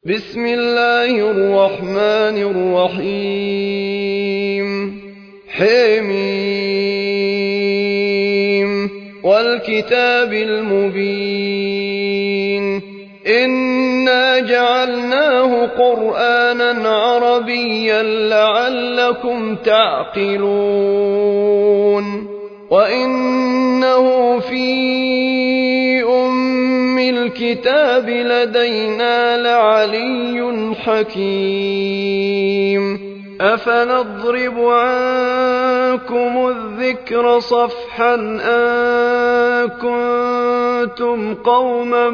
بسم الله الرحمن الرحيم حميم والكتاب المبين إنا جعلناه قرآنا عربيا لعلكم تعقلون وإنه في الكتاب لدينا لعلي حكيم أفنضرب عنكم الذكر صفحا أن كنتم قوما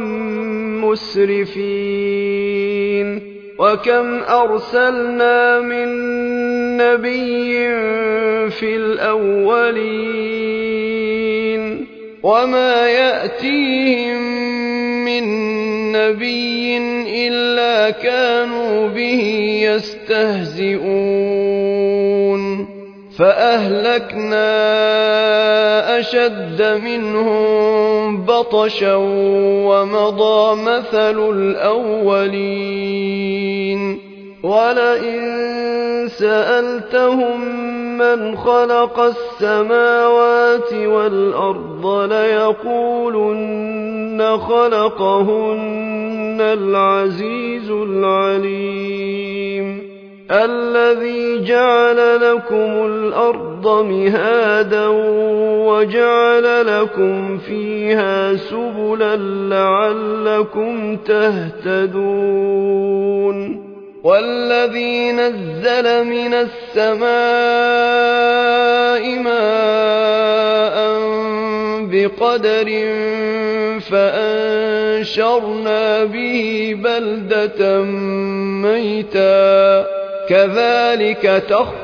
مسرفين وكم أرسلنا من نبي في الأولين وما يأتيهم من نبي إلا كانوا به يستهزئون فأهلكنا أشد منهم بطشا ومضى مثل الأولين ولئن سألتهم من خلق السماوات والأرض ليقولن خلقهن العزيز العليم الذي جعل لكم الأرض مهادا وجعل لكم فيها سبلا لعلكم تهتدون والذي نزل من السماء ماء بقدر فأنشرنا به بلدة ميتا كذلك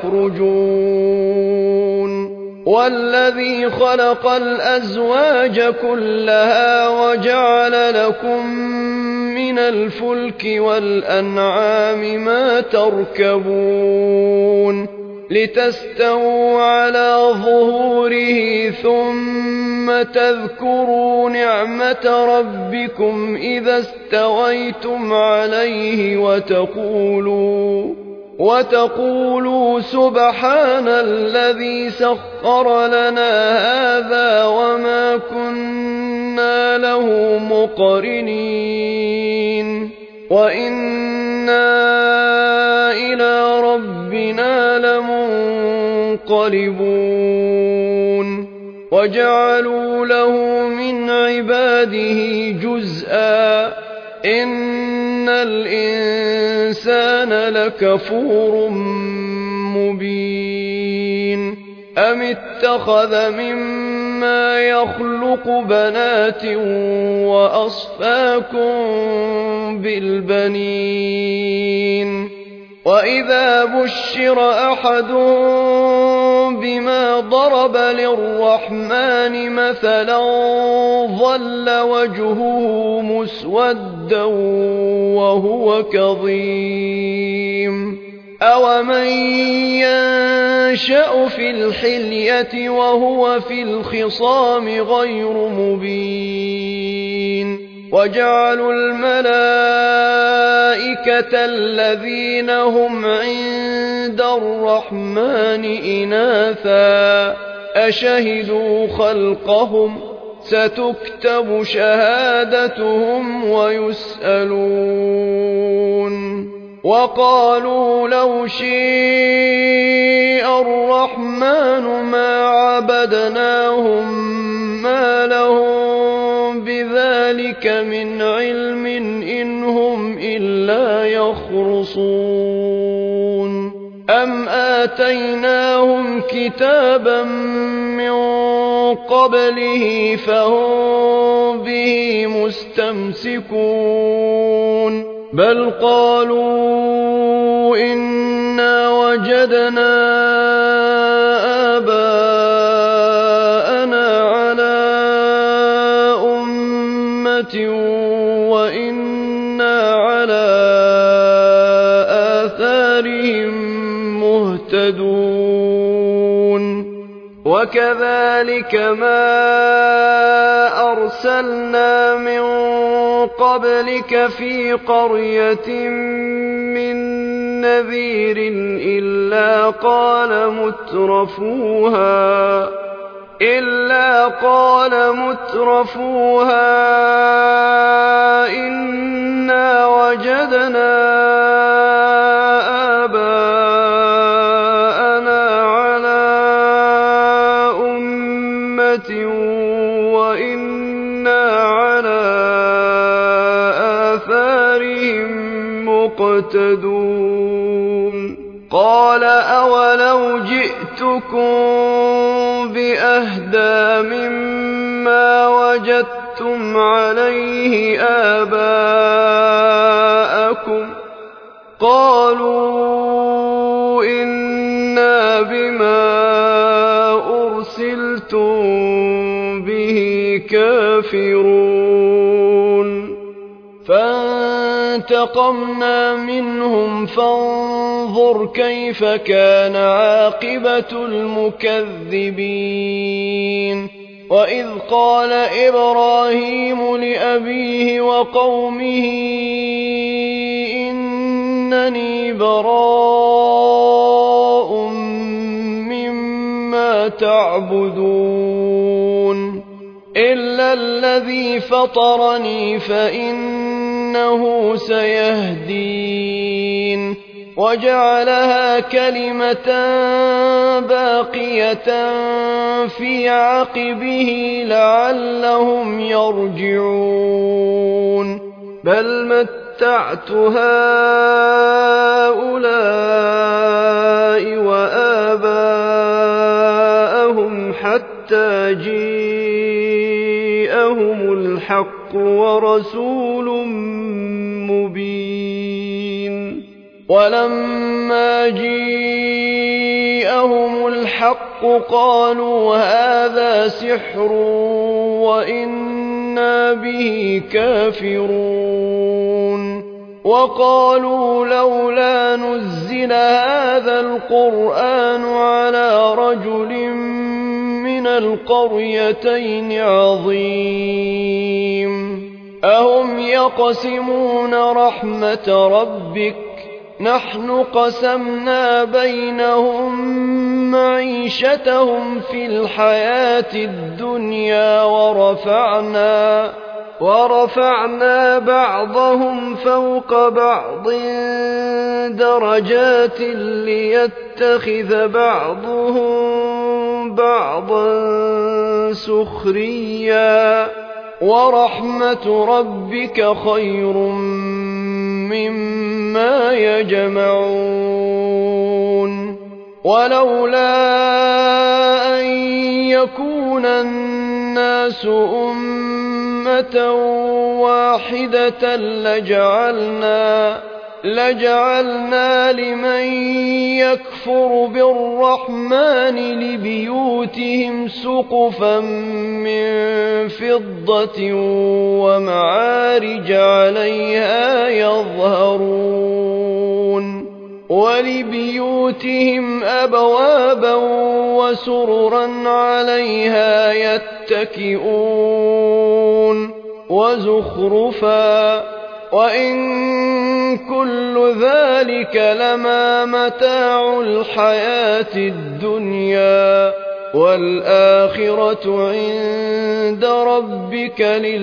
تخرجون والذي خلق الأزواج كلها وجعل لكم من الفلك والأنعام ما تركبون لتستووا على ظهوره ثم تذكروا نعمة ربكم إذا استويتم عليه وتقولوا سبحان الذي سخر لنا هذا وما كنا له مقرنين وإنا إلى ربنا لمنقلبون وجعلوا له من عباده جزءا إن الإنسان لكفور مبين أم اتخذ مما يخلق بنات وأصفاكم بالبنين وإذا بشر أحد بما ضرب للرحمن مثلا ظل وجهه مسودا وهو كظيم أومن ينشأ في الحلية وهو في الخصام غير مبين وجعلوا الملائكة الذين هم عند الرحمن إناثا أشهدوا خلقهم ستكتب شهادتهم ويسألون وقالوا لو شيء الرحمن ما عبدناهم ما لهم بذلك من علم إن هم إلا يخرصون أم آتيناهم كتابا من قبله فهم به مستمسكون بل قالوا إنا وجدنا آباءنا على أمة وإنا على آثارهم مهتدون وكذلك ما أرسلنا من قبلك في قرية من نذير إلا قال مترفوها إنا وجدنا آباءنا على أمة وإنا على آثارهم مقتدون قال أولو جئتكم بأهدى مما وجدتم عليه آباءكم قالوا إنا بما أرسلتم به كافرون فانتقمنا منهم فانظر كيف كان عاقبة المكذبين وإذ قال إبراهيم لأبيه وقومه إنني براء مما تعبدون إلا الذي فطرني فإنه سيهدين وجعلها كلمة باقية في عقبه لعلهم يرجعون بل متعت هؤلاء وآباءهم حتى جاءهم الحق ورسول مبين ولما جاءهم الحق قالوا هذا سحر وإنا به كافرون وقالوا لولا نزل هذا القرآن على رجل من القريتين عظيم أهم يقسمون رحمة ربك نحن قسمنا بينهم معيشتهم في الحياة الدنيا ورفعنا بعضهم فوق بعض درجات ليتخذ بعضهم بعضا سخريا ورحمة ربك خير مما يجمعون ولولا أن يكون الناس أمة واحدة لجعلنا لمن يكفر بالرحمن لبيوتهم سقفا من فضة ومعارج عليها يظهرون ولبيوتهم أبوابا وسررا عليها يتكئون وزخرفا وإن كل ذلك لما متاع الحياة الدنيا والآخرة عند ربك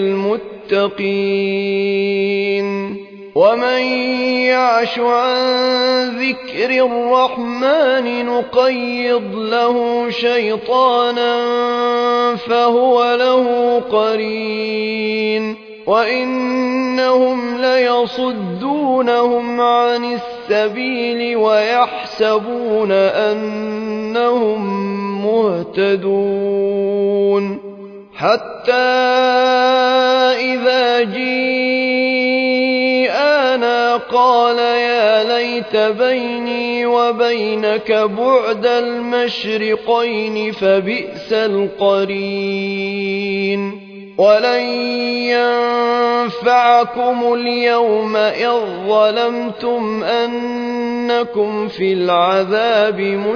للمتقين ومن يعش عن ذكر الرحمن نقيض له شيطانا فهو له قرين وإنهم ليصدونهم عن السبيل ويحسبون أنهم مهتدون حتى إذا جاءنا قال يا ليت بيني وبينك بعد المشرقين فبئس القرين ولن ينفعكم اليوم إذ ظلمتم إنكم في العذاب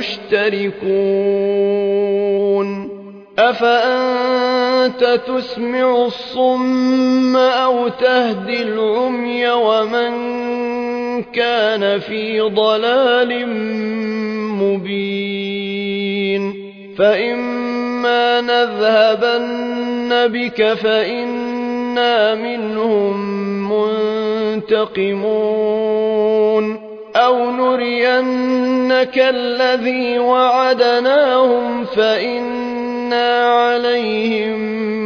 مشتركون أفأنت تسمع الصم أو تهدي العمي ومن كان في ضلال مبين فإما نذهبن بك فإنا منهم منتقمون أو نرينك الذي وعدناهم فإنا عليهم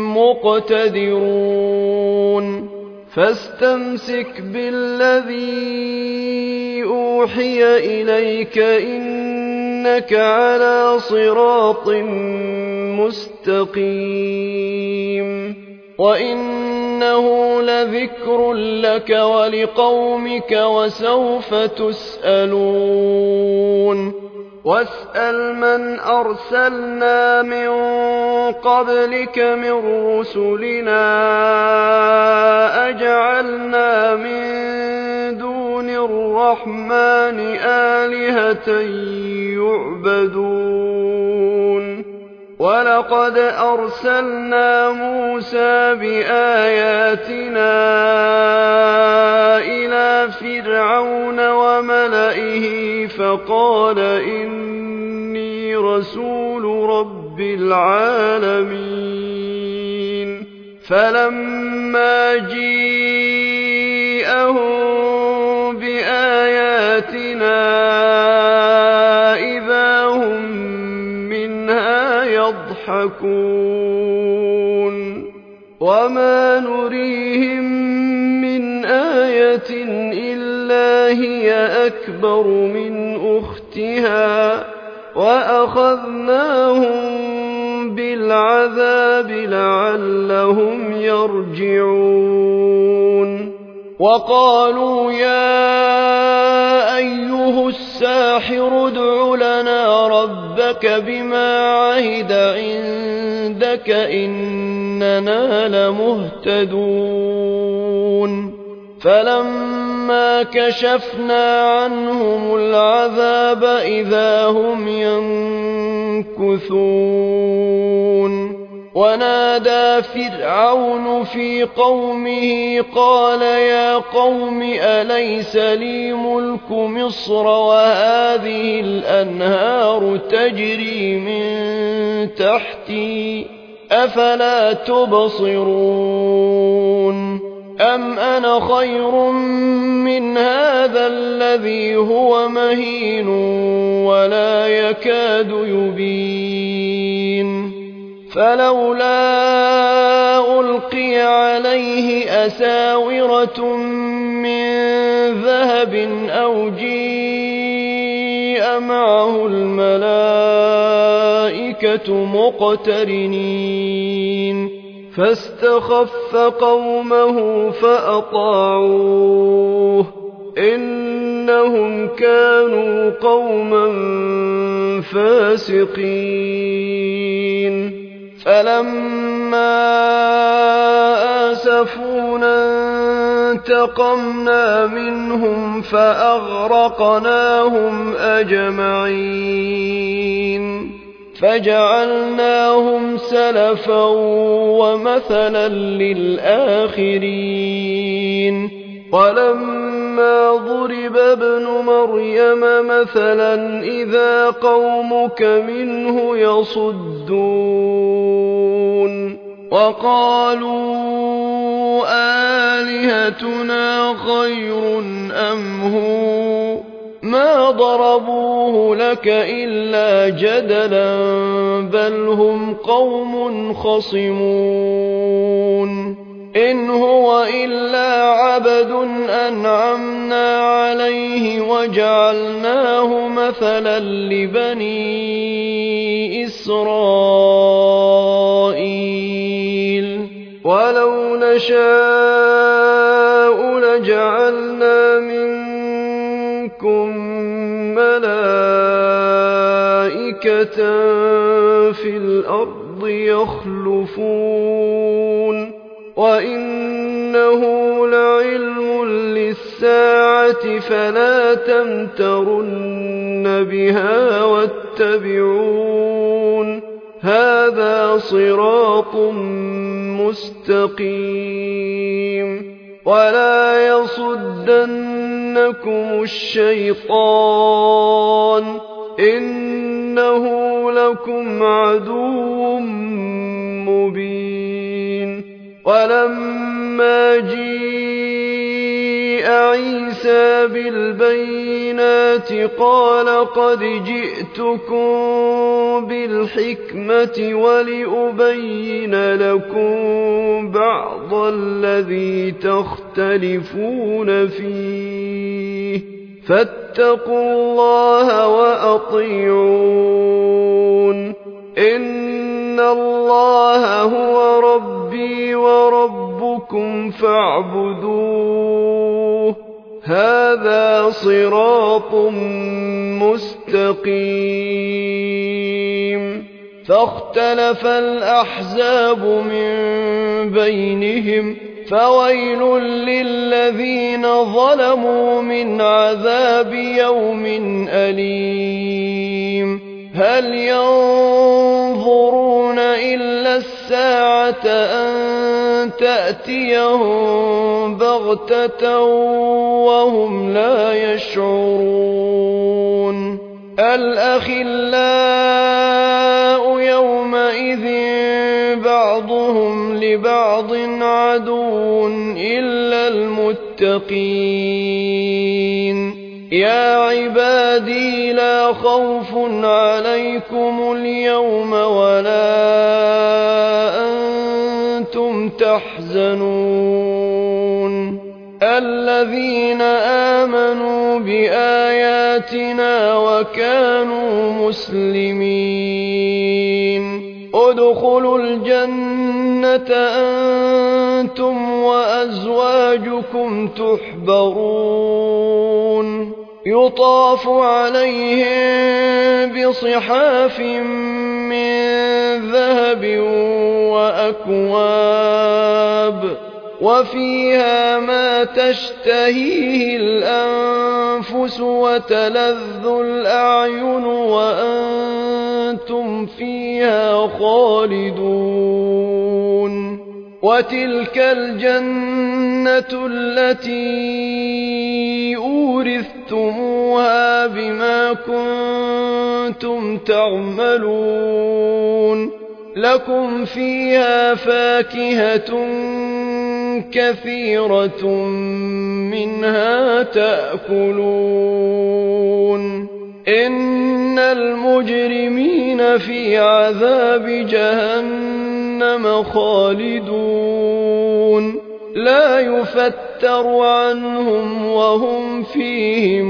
مقتدرون فاستمسك بالذي أوحي إليك إنك على صراط مستقيم وإنه لذكر لك ولقومك وسوف تسألون واسأل من أرسلنا من قبلك من رسلنا أجعلنا من دون الرحمن آلهة يعبدون ولقد أرسلنا موسى بآياتنا إلى فرعون وملئه فقال إني رسول رب العالمين فلما جيءهم بآياتنا إذا هم منها يضحكون وما نريهم من آية إلا هي أكبر من أختها وأخذناهم بالعذاب لعلهم يرجعون وقالوا يا أيها الساحر ادع لنا ربك بما عهد عندك إننا لمهتدون فلما كشفنا عنهم العذاب إذا هم ينكثون ونادى فرعون في قومه قال يا قوم أليس لي ملك مصر وهذه الأنهار تجري من تحتي أفلا تبصرون أم أنا خير من هذا الذي هو مهين ولا يكاد يبين فلولا ألقي عليه أساورة من ذهب أو جيء معه الملائكة مقترنين فاستخف قومه فأطاعوه إنهم كانوا قوما فاسقين فلما آسفونا انتقمنا منهم فأغرقناهم أجمعين فجعلناهم سلفا ومثلا للآخرين ولما ضرب ابن مريم مثلا إذا قومك منه يصدون وقالوا آلهتنا خير أم هو ما ضربوه لك إلا جدلا بل هم قوم خصمون إن هو إلا عبد أنعمنا عليه وجعلناه مثلا لبني إسرائيل ولو نشاء لجعلنا منكم ملائكة في الأرض يخلفون وإنه لعلم للساعة الساعة فلا تمترن بها واتبعون هذا صراط مستقيم ولا يصدنكم الشيطان إنه لكم عدو مبين ولما جيء عيسى بالبينات قال قد جئتكم بالحكمة ولأبين لكم بعض الذي تختلفون فيه فاتقوا الله وأطيعون إن الله هو ربي وربكم فاعبدوه هذا صراط مستقيم فاختلف الأحزاب من بينهم فويل للذين ظلموا من عذاب يوم أليم هل ينظرون إلا الساعة أن تأتيهم بغتة وهم لا يشعرون الأخلاء يومئذ بعضهم لبعض عدو إلا المتقين يا عبادي لا خوف عليكم اليوم ولا أنتم تحزنون الذين آمنوا بآياتنا وكانوا مسلمين ادخلوا الجنة أنتم وأزواجكم تحبرون يطاف عليهم بصحاف من ذهب وأكواب وفيها ما تشتهيه الأنفس وتلذ الأعين وأنتم فيها خالدون وتلك الجنة التي أورثتموها بما كنتم تعملون لكم فيها فاكهة كثيرة منها تأكلون إن المجرمين في عذاب جهنم خالدون لا يفتر عنهم وهم فيه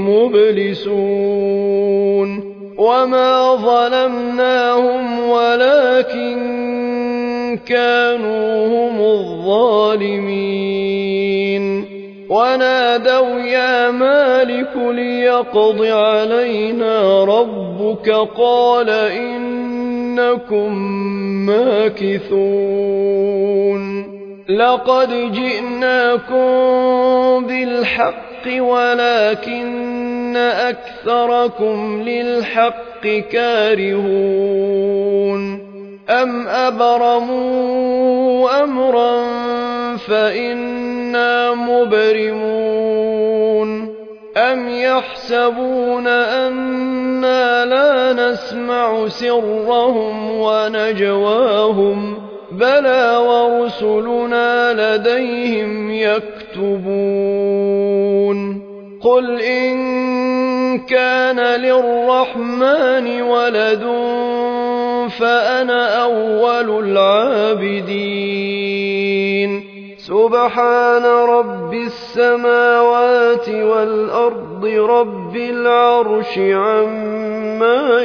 مبلسون وما ظلمناهم ولكن كانوا هم الظالمين ونادوا يا مالك ليقض علينا ربك قال إنكم ماكثون لقد جئناكم بالحق ولكن أكثركم للحق كارهون أم أبرموا أمرا فإنا مبرمون أم يحسبون أنا لا نسمع سرهم ونجواهم بلى ورسلنا لديهم يكتبون قل إن كان للرحمن ولد فأنا أول العابدين سبحان رب السماوات والأرض رب العرش عما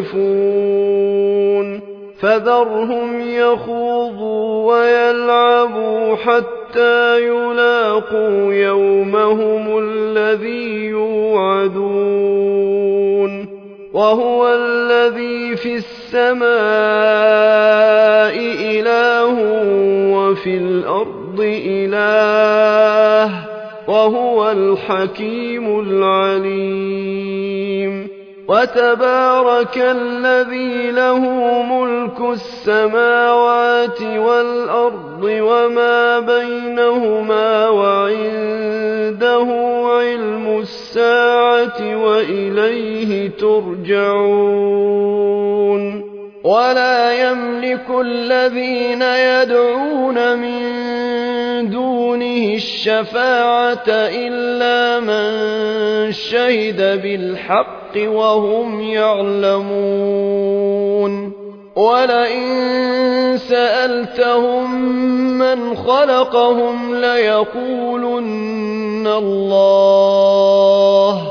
يصفون فذرهم يخوضوا ويلعبوا حتى يلاقوا يومهم الذي يوعدون وهو الذي في السماء إله وفي الأرض إله وهو الحكيم العليم وتبارك الذي له ملك السماوات والأرض وما بينهما وعنده علم الساعة وإليه ترجعون ولا يملك الذين يدعون من دونه الشفاعة إلا من شهد بالحق وهم يعلمون ولئن سألتهم من خلقهم ليقولن الله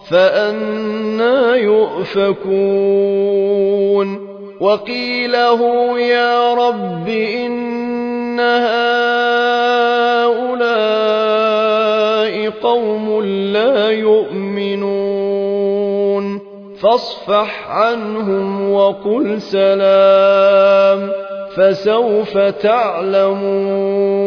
فأنى يؤفكون وقيله يا رب إن هؤلاء قوم لا يؤمنون فاصفح عنهم وقل سلام فسوف تعلمون